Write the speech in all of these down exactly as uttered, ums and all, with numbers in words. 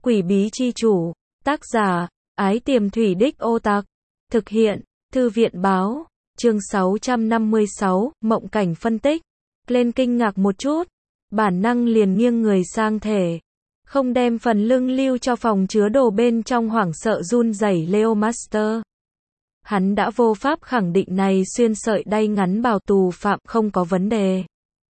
Quỷ bí chi chủ, tác giả, Ái Tiềm Thủy Đích Ô Tạc, thực hiện, Thư viện báo, chương sáu trăm năm mươi sáu, mộng cảnh phân tích. Lên kinh ngạc một chút, bản năng liền nghiêng người sang thể, không đem phần lưng lưu cho phòng chứa đồ bên trong hoảng sợ run rẩy Leo Master. Hắn đã vô pháp khẳng định này xuyên sợi đay ngắn bào tù phạm không có vấn đề.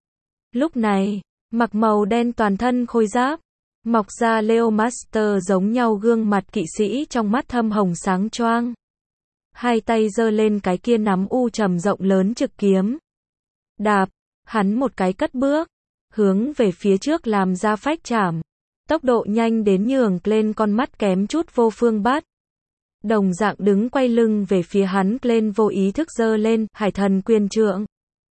Lúc này, mặc màu đen toàn thân khôi giáp, mọc ra Leo Master giống nhau gương mặt kỵ sĩ trong mắt thâm hồng sáng choang. Hai tay giơ lên cái kia nắm u trầm rộng lớn trực kiếm. Đạp, hắn một cái cất bước, hướng về phía trước làm ra phách chạm. Tốc độ nhanh đến nhường lên con mắt kém chút vô phương bắt. Đồng dạng đứng quay lưng về phía hắn, lên vô ý thức giơ lên Hải Thần Quyền Trượng.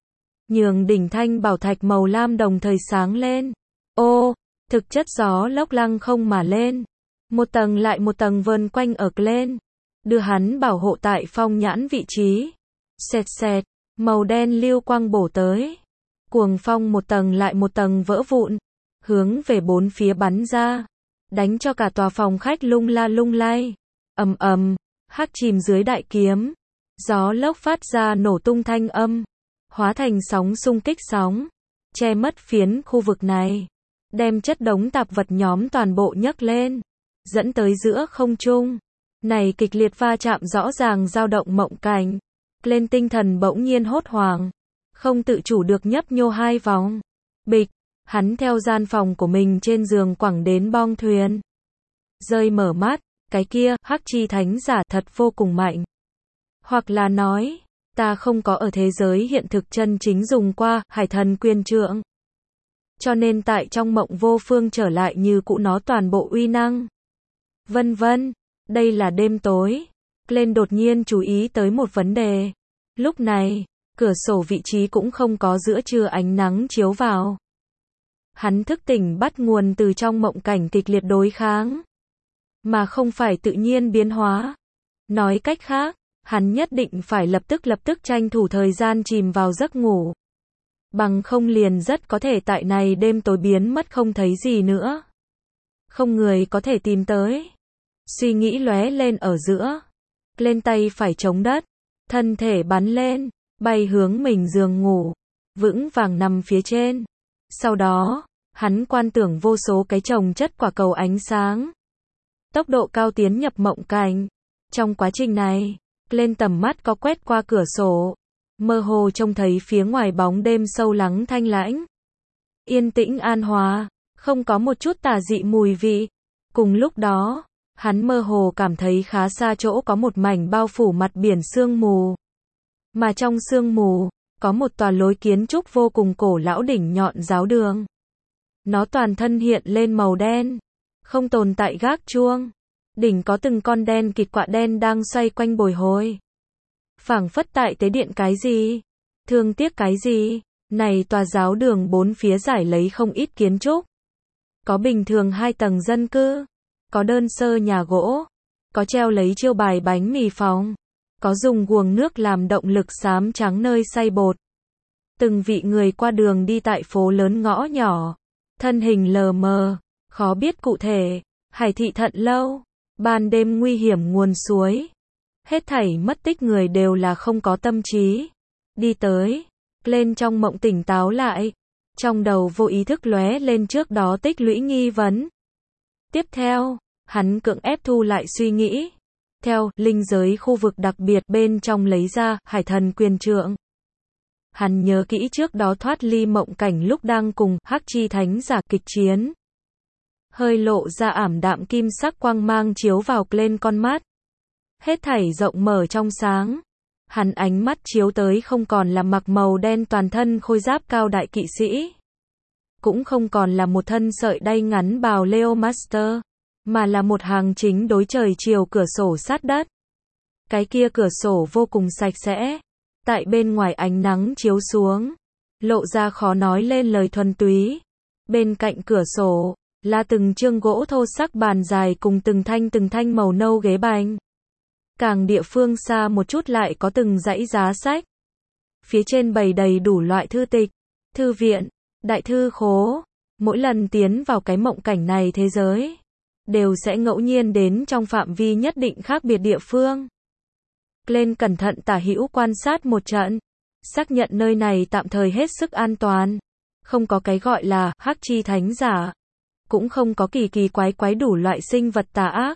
Nhường đỉnh thanh bảo thạch màu lam đồng thời sáng lên. Ô, thực chất gió lốc lăng không mà lên. Một tầng lại một tầng vờn quanh ở lên. Đưa hắn bảo hộ tại phong nhãn vị trí. Xẹt xẹt, màu đen lưu quang bổ tới. Cuồng phong một tầng lại một tầng vỡ vụn. Hướng về bốn phía bắn ra. Đánh cho cả tòa phòng khách lung la lung lay. Ầm ầm, hắc chìm dưới đại kiếm. Gió lốc phát ra nổ tung thanh âm. Hóa thành sóng xung kích sóng. Che mất phiến khu vực này. Đem chất đống tạp vật nhóm toàn bộ nhấc lên. Dẫn tới giữa không trung. Này kịch liệt va chạm rõ ràng dao động mộng cảnh. Lên tinh thần bỗng nhiên hốt hoảng. Không tự chủ được nhấp nhô hai vòng. Bịch, hắn theo gian phòng của mình trên giường quẳng đến bong thuyền. Rơi mở mắt, cái kia, hắc chi thánh giả thật vô cùng mạnh. Hoặc là nói, ta không có ở thế giới hiện thực chân chính dùng qua Hải Thần Quyền Trượng. Cho nên tại trong mộng vô phương trở lại như cũ nó toàn bộ uy năng. Vân vân, đây là đêm tối. Lên đột nhiên chú ý tới một vấn đề. Lúc này, cửa sổ vị trí cũng không có giữa trưa ánh nắng chiếu vào. Hắn thức tỉnh bắt nguồn từ trong mộng cảnh kịch liệt đối kháng. Mà không phải tự nhiên biến hóa. Nói cách khác, hắn nhất định phải lập tức lập tức tranh thủ thời gian chìm vào giấc ngủ. Bằng không liền rất có thể tại này đêm tối biến mất không thấy gì nữa. Không người có thể tìm tới. Suy nghĩ lóe lên ở giữa. Lên tay phải chống đất. Thân thể bắn lên. Bay hướng mình giường ngủ. Vững vàng nằm phía trên. Sau đó, hắn quan tưởng vô số cái chồng chất quả cầu ánh sáng. Tốc độ cao tiến nhập mộng cảnh. Trong quá trình này, lên tầm mắt có quét qua cửa sổ. Mơ hồ trông thấy phía ngoài bóng đêm sâu lắng thanh lãnh. Yên tĩnh an hòa, không có một chút tà dị mùi vị. Cùng lúc đó, hắn mơ hồ cảm thấy khá xa chỗ có một mảnh bao phủ mặt biển sương mù. Mà trong sương mù, có một tòa lối kiến trúc vô cùng cổ lão đỉnh nhọn giáo đường. Nó toàn thân hiện lên màu đen. Không tồn tại gác chuông. Đỉnh có từng con đen kịt quạ đen đang xoay quanh bồi hồi. Phảng phất tại tế điện cái gì? Thương tiếc cái gì? Này tòa giáo đường bốn phía giải lấy không ít kiến trúc. Có bình thường hai tầng dân cư. Có đơn sơ nhà gỗ. Có treo lấy chiêu bài bánh mì phòng. Có dùng guồng nước làm động lực xám trắng nơi xay bột. Từng vị người qua đường đi tại phố lớn ngõ nhỏ. Thân hình lờ mờ. Khó biết cụ thể. Hải thị thận lâu. Ban đêm nguy hiểm nguồn suối. Hết thảy mất tích người đều là không có tâm trí. Đi tới. Lên trong mộng tỉnh táo lại. Trong đầu vô ý thức lóe lên trước đó tích lũy nghi vấn. Tiếp theo, hắn cưỡng ép thu lại suy nghĩ. Theo, linh giới khu vực đặc biệt bên trong lấy ra, Hải Thần Quyền Trượng. Hắn nhớ kỹ trước đó thoát ly mộng cảnh lúc đang cùng, hắc chi thánh giả kịch chiến. Hơi lộ ra ảm đạm kim sắc quang mang chiếu vào lên con mắt. Hết thảy rộng mở trong sáng. Hắn ánh mắt chiếu tới không còn là mặc màu đen toàn thân khôi giáp cao đại kỵ sĩ. Cũng không còn là một thân sợi đay ngắn bào Leo Master. Mà là một hàng chính đối trời chiều cửa sổ sát đất. Cái kia cửa sổ vô cùng sạch sẽ. Tại bên ngoài ánh nắng chiếu xuống. Lộ ra khó nói lên lời thuần túy. Bên cạnh cửa sổ là từng chương gỗ thô sắc bàn dài cùng từng thanh từng thanh màu nâu ghế bành. Càng địa phương xa một chút lại có từng dãy giá sách. Phía trên bày đầy đủ loại thư tịch, thư viện, đại thư khố. Mỗi lần tiến vào cái mộng cảnh này thế giới, đều sẽ ngẫu nhiên đến trong phạm vi nhất định khác biệt địa phương. Glenn cẩn thận tả hữu quan sát một trận, xác nhận nơi này tạm thời hết sức an toàn. Không có cái gọi là hắc chi thánh giả, cũng không có kỳ kỳ quái quái đủ loại sinh vật tà ác.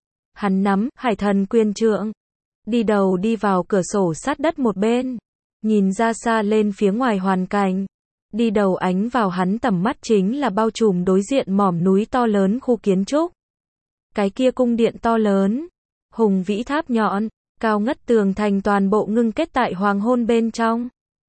Hắn nắm hải thần quyền trượng, đi đầu đi vào cửa sổ sát đất một bên, nhìn ra xa lên phía ngoài hoàn cảnh. Đi đầu ánh vào hắn tầm mắt chính là bao trùm đối diện mỏm núi to lớn khu kiến trúc. Cái kia cung điện to lớn, hùng vĩ tháp nhọn, cao ngất tường thành toàn bộ ngưng kết tại hoàng hôn bên trong.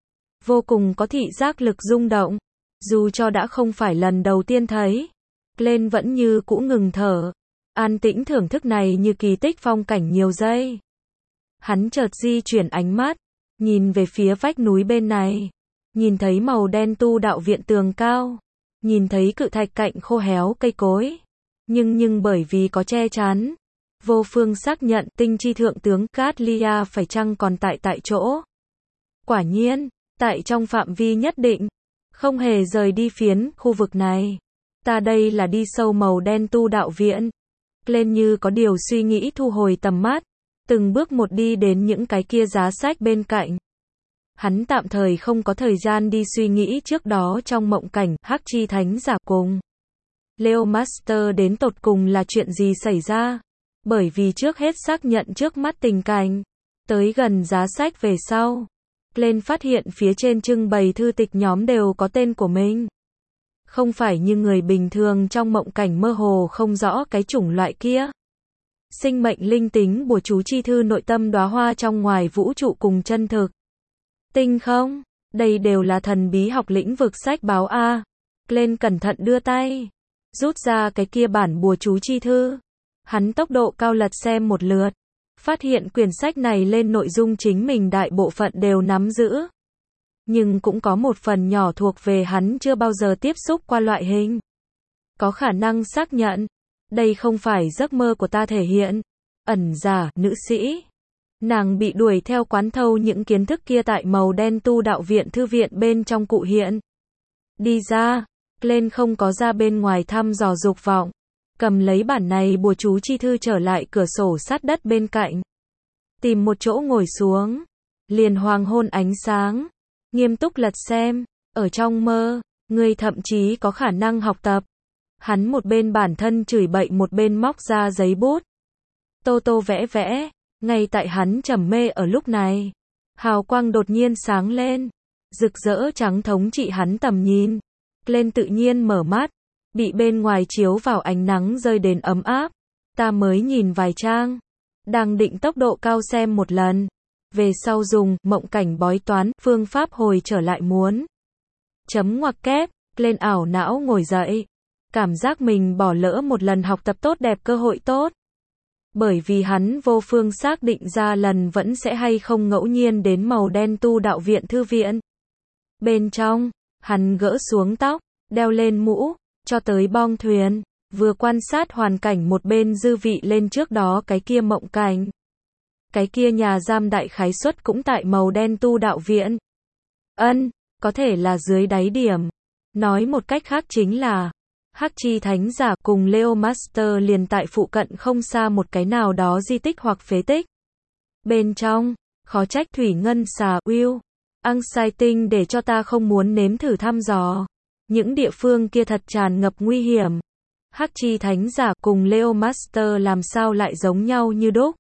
Vô cùng có thị giác lực rung động, dù cho đã không phải lần đầu tiên thấy. Glenn vẫn như cũ ngừng thở, an tĩnh thưởng thức này như kỳ tích phong cảnh nhiều giây. Hắn chợt di chuyển ánh mắt, nhìn về phía vách núi bên này, nhìn thấy màu đen tu đạo viện tường cao, nhìn thấy cự thạch cạnh khô héo cây cối, nhưng nhưng bởi vì có che chắn, vô phương xác nhận tinh chi thượng tướng Gatlia phải chăng còn tại tại chỗ. Quả nhiên, tại trong phạm vi nhất định, không hề rời đi phiến khu vực này. Ta đây là đi sâu màu đen tu đạo viện. Glenn như có điều suy nghĩ thu hồi tầm mắt, từng bước một đi đến những cái kia giá sách bên cạnh. Hắn tạm thời không có thời gian đi suy nghĩ trước đó trong mộng cảnh hắc chi thánh giả cùng Leo Master đến tột cùng là chuyện gì xảy ra. Bởi vì trước hết xác nhận trước mắt tình cảnh, tới gần giá sách về sau, Glenn phát hiện phía trên trưng bày thư tịch nhóm đều có tên của mình. Không phải như người bình thường trong mộng cảnh mơ hồ không rõ cái chủng loại kia. Sinh mệnh linh tính bùa chú chi thư nội tâm đóa hoa trong ngoài vũ trụ cùng chân thực. Tinh không, đây đều là thần bí học lĩnh vực sách báo A. Glenn cẩn thận đưa tay, rút ra cái kia bản bùa chú chi thư. Hắn tốc độ cao lật xem một lượt, phát hiện quyển sách này lên nội dung chính mình đại bộ phận đều nắm giữ. Nhưng cũng có một phần nhỏ thuộc về hắn chưa bao giờ tiếp xúc qua loại hình. Có khả năng xác nhận, đây không phải giấc mơ của ta thể hiện. Ẩn giả, nữ sĩ. Nàng bị đuổi theo quán thâu những kiến thức kia tại màu đen tu đạo viện thư viện bên trong cụ hiện. Đi ra, Glenn không có ra bên ngoài thăm dò dục vọng. Cầm lấy bản này bùa chú chi thư trở lại cửa sổ sát đất bên cạnh. Tìm một chỗ ngồi xuống. Liền hoàng hôn ánh sáng. Nghiêm túc lật xem. Ở trong mơ, người thậm chí có khả năng học tập. Hắn một bên bản thân chửi bậy một bên móc ra giấy bút. Tô tô vẽ vẽ. Ngay tại hắn trầm mê ở lúc này, hào quang đột nhiên sáng lên. Rực rỡ trắng thống trị hắn tầm nhìn. Glenn tự nhiên mở mắt. Bị bên ngoài chiếu vào ánh nắng rơi đến ấm áp. Ta mới nhìn vài trang. Đang định tốc độ cao xem một lần. Về sau dùng mộng cảnh bói toán phương pháp hồi trở lại muốn. Chấm ngoặc kép. Glenn ảo não ngồi dậy. Cảm giác mình bỏ lỡ một lần học tập tốt đẹp cơ hội tốt. Bởi vì hắn vô phương xác định ra lần vẫn sẽ hay không ngẫu nhiên đến màu đen tu đạo viện thư viện. Bên trong, hắn gỡ xuống tóc, đeo lên mũ, cho tới bong thuyền, vừa quan sát hoàn cảnh một bên dư vị lên trước đó cái kia mộng cảnh. Cái kia nhà giam đại khái suất cũng tại màu đen tu đạo viện. Ân, có thể là dưới đáy điểm. Nói một cách khác chính là hắc chi thánh giả cùng Leo Master liền tại phụ cận không xa một cái nào đó di tích hoặc phế tích. Bên trong, khó trách thủy ngân xà Will, Anxiety để cho ta không muốn nếm thử thăm dò. Những địa phương kia thật tràn ngập nguy hiểm. Hắc chi thánh giả cùng Leo Master làm sao lại giống nhau như đúc.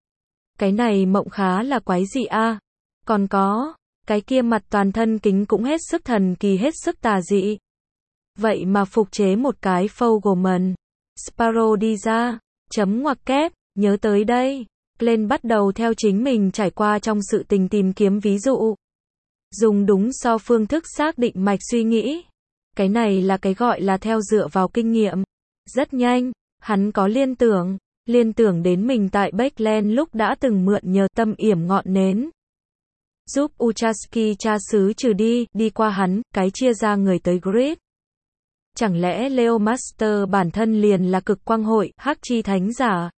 Cái này mộng khá là quái dị a. Còn có, cái kia mặt toàn thân kính cũng hết sức thần kỳ hết sức tà dị. Vậy mà phục chế một cái Fogelman. Sparrow đi ra, chấm ngoặc kép, nhớ tới đây. Glenn bắt đầu theo chính mình trải qua trong sự tình tìm kiếm ví dụ. Dùng đúng so phương thức xác định mạch suy nghĩ. Cái này là cái gọi là theo dựa vào kinh nghiệm. Rất nhanh, hắn có liên tưởng, liên tưởng đến mình tại Backland lúc đã từng mượn nhờ tâm yểm ngọn nến. Giúp Uchaski cha xứ trừ đi, đi qua hắn, cái chia ra người tới grid. Chẳng lẽ Leo Master bản thân liền là cực quang hội, hắc chi thánh giả?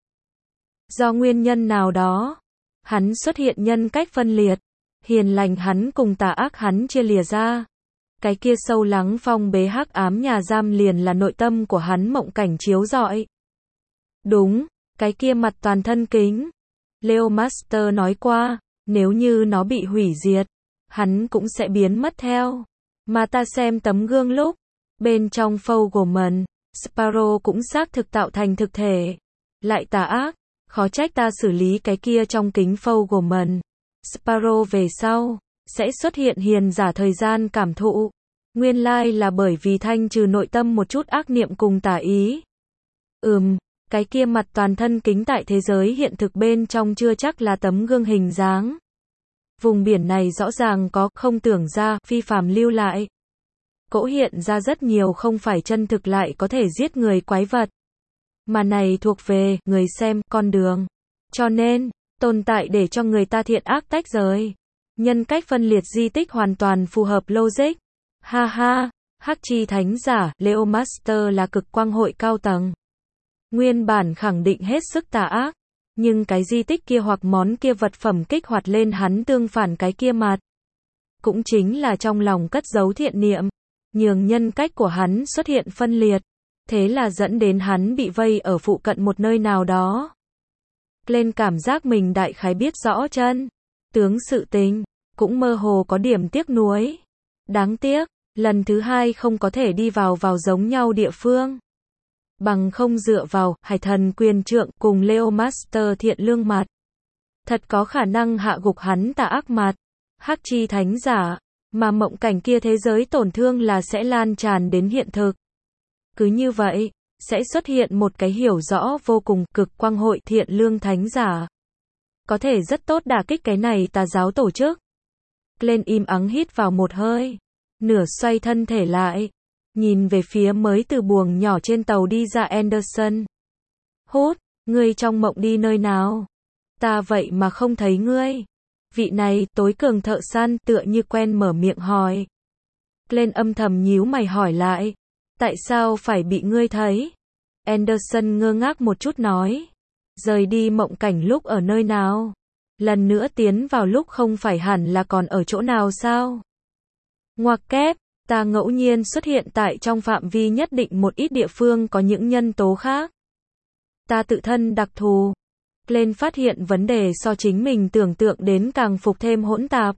Do nguyên nhân nào đó, hắn xuất hiện nhân cách phân liệt, hiền lành hắn cùng tà ác hắn chia lìa ra. Cái kia sâu lắng phong bế hắc ám nhà giam liền là nội tâm của hắn mộng cảnh chiếu rọi. Đúng, cái kia mặt toàn thân kính. Leo Master nói qua, nếu như nó bị hủy diệt, hắn cũng sẽ biến mất theo. Mà ta xem tấm gương lúc, bên trong Fogelman, Sparrow cũng xác thực tạo thành thực thể. Lại tà ác, khó trách ta xử lý cái kia trong kính Fogelman. Sparrow về sau, sẽ xuất hiện hiền giả thời gian cảm thụ. Nguyên lai là bởi vì thanh trừ nội tâm một chút ác niệm cùng tà ý. Ừm, cái kia mặt toàn thân kính tại thế giới hiện thực bên trong chưa chắc là tấm gương hình dáng. Vùng biển này rõ ràng có, không tưởng ra, phi phàm lưu lại. Cỗ hiện ra rất nhiều không phải chân thực lại có thể giết người quái vật. Mà này thuộc về, người xem, con đường. Cho nên, tồn tại để cho người ta thiện ác tách rời. Nhân cách phân liệt di tích hoàn toàn phù hợp logic. Ha ha, Hắc Chi Thánh Giả, Leo Master là cực quang hội cao tầng. Nguyên bản khẳng định hết sức tà ác. Nhưng cái di tích kia hoặc món kia vật phẩm kích hoạt lên hắn tương phản cái kia mặt. Cũng chính là trong lòng cất giấu thiện niệm. Nhường nhân cách của hắn xuất hiện phân liệt. Thế là dẫn đến hắn bị vây ở phụ cận một nơi nào đó. Lên cảm giác mình đại khái biết rõ chân tướng sự tình, cũng mơ hồ có điểm tiếc nuối. Đáng tiếc, lần thứ hai không có thể đi vào vào giống nhau địa phương. Bằng không dựa vào, hải thần quyền trượng cùng Leo Master thiện lương mặt. Thật có khả năng hạ gục hắn tà ác mặt. Hắc Chi Thánh Giả, mà mộng cảnh kia thế giới tổn thương là sẽ lan tràn đến hiện thực. Cứ như vậy, sẽ xuất hiện một cái hiểu rõ vô cùng cực quang hội thiện lương thánh giả. Có thể rất tốt đả kích cái này tà giáo tổ chức. Lên im ắng hít vào một hơi. Nửa xoay thân thể lại. Nhìn về phía mới từ buồng nhỏ trên tàu đi ra Anderson. Hút, ngươi trong mộng đi nơi nào? Ta vậy mà không thấy ngươi. Vị này, tối cường thợ săn, tựa như quen mở miệng hỏi. Lên âm thầm nhíu mày hỏi lại. Tại sao phải bị ngươi thấy? Anderson ngơ ngác một chút nói. Rời đi mộng cảnh lúc ở nơi nào? Lần nữa tiến vào lúc không phải hẳn là còn ở chỗ nào sao? Ngoặc kép, ta ngẫu nhiên xuất hiện tại trong phạm vi nhất định một ít địa phương có những nhân tố khác. Ta tự thân đặc thù. Lên phát hiện vấn đề so chính mình tưởng tượng đến càng phục thêm hỗn tạp.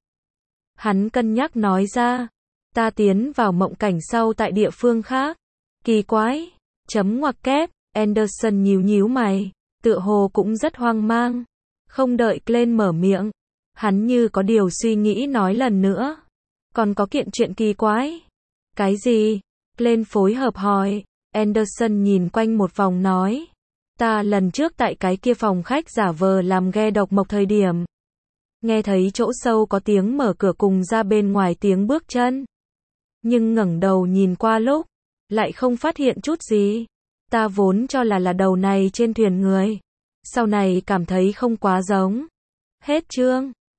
Hắn cân nhắc nói ra. Ta tiến vào mộng cảnh sau tại địa phương khác. Kỳ quái. Chấm ngoặc kép. Anderson nhíu nhíu mày. Tựa hồ cũng rất hoang mang. Không đợi Glenn mở miệng. Hắn như có điều suy nghĩ nói lần nữa. Còn có kiện chuyện kỳ quái. Cái gì? Glenn phối hợp hỏi. Anderson nhìn quanh một vòng nói. Ta lần trước tại cái kia phòng khách giả vờ làm ghe độc mộc thời điểm. Nghe thấy chỗ sâu có tiếng mở cửa cùng ra bên ngoài tiếng bước chân. Nhưng ngẩng đầu nhìn qua lúc. Lại không phát hiện chút gì. Ta vốn cho là là đầu này trên thuyền người. Sau này cảm thấy không quá giống. Hết chương.